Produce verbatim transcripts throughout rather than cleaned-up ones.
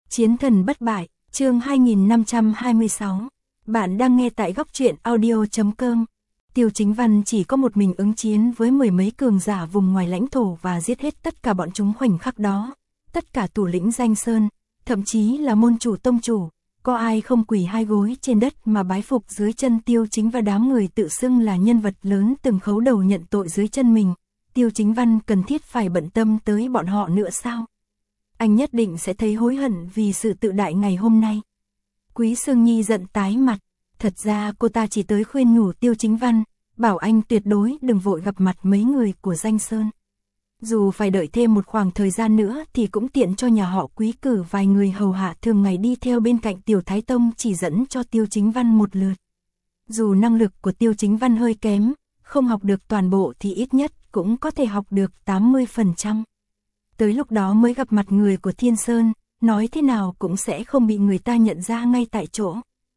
Chiến thần bất bại, chương hai nghìn năm trăm hai mươi sáu. Bạn đang nghe tại góc truyện audio chấm com. Tiêu Chính Văn chỉ có một mình ứng chiến với mười mấy cường giả vùng ngoài lãnh thổ và giết hết tất cả bọn chúng khoảnh khắc đó. Tất cả thủ lĩnh danh sơn, thậm chí là môn chủ tông chủ, có ai không quỳ hai gối trên đất mà bái phục dưới chân Tiêu Chính và đám người tự xưng là nhân vật lớn từng khấu đầu nhận tội dưới chân mình. Tiêu Chính Văn cần thiết phải bận tâm tới bọn họ nữa sao? Anh nhất định sẽ thấy hối hận vì sự tự đại ngày hôm nay. Quý Sương Nhi giận tái mặt, thật ra cô ta chỉ tới khuyên nhủ Tiêu Chính Văn, bảo anh tuyệt đối đừng vội gặp mặt mấy người của danh sơn. Dù phải đợi thêm một khoảng thời gian nữa thì cũng tiện cho nhà họ Quý cử vài người hầu hạ thường ngày đi theo bên cạnh Tiểu Thái Tông chỉ dẫn cho Tiêu Chính Văn một lượt. Dù năng lực của Tiêu Chính Văn hơi kém, không học được toàn bộ thì ít nhất cũng có thể học được tám mươi phần trăm. Tới lúc đó mới gặp mặt người của Thiên Sơn, nói thế nào cũng sẽ không bị người ta nhận ra ngay tại chỗ.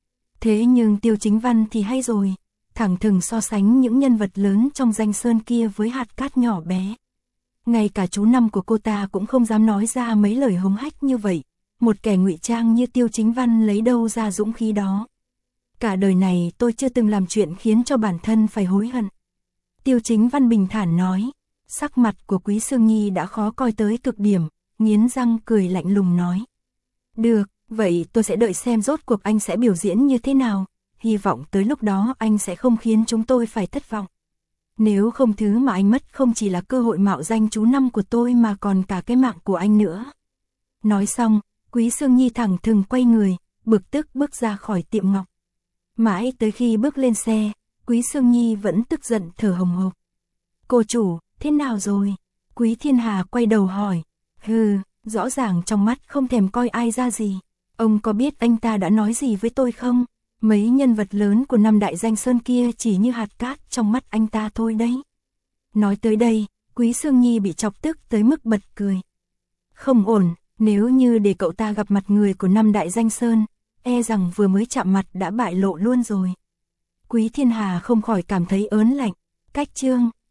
Thế nhưng Tiêu Chính Văn thì hay rồi, thẳng thừng so sánh những nhân vật lớn trong danh sơn kia với hạt cát nhỏ bé. Ngay cả chú năm của cô ta cũng không dám nói ra mấy lời hống hách như vậy, một kẻ ngụy trang như Tiêu Chính Văn lấy đâu ra dũng khí đó. Cả đời này tôi chưa từng làm chuyện khiến cho bản thân phải hối hận. Tiêu Chính Văn bình thản nói. Sắc mặt của Quý Sương Nhi đã khó coi tới cực điểm, nghiến răng cười lạnh lùng nói. Được, vậy tôi sẽ đợi xem rốt cuộc anh sẽ biểu diễn như thế nào, hy vọng tới lúc đó anh sẽ không khiến chúng tôi phải thất vọng. Nếu không thứ mà anh mất không chỉ là cơ hội mạo danh chú năm của tôi mà còn cả cái mạng của anh nữa. Nói xong, Quý Sương Nhi thẳng thừng quay người, bực tức bước ra khỏi tiệm ngọc. Mãi tới khi bước lên xe, Quý Sương Nhi vẫn tức giận thở hồng hộc. Cô chủ, thế nào rồi? Quý Thiên Hà quay đầu hỏi. Hừ, rõ ràng trong mắt không thèm coi ai ra gì. Ông có biết anh ta đã nói gì với tôi không? Mấy nhân vật lớn của năm đại danh sơn kia chỉ như hạt cát trong mắt anh ta thôi đấy. Nói tới đây, Quý Sương Nhi bị chọc tức tới mức bật cười. Không ổn, nếu như để cậu ta gặp mặt người của năm đại danh sơn, e rằng vừa mới chạm mặt đã bại lộ luôn rồi. Quý Thiên Hà không khỏi cảm thấy ớn lạnh. Cách chương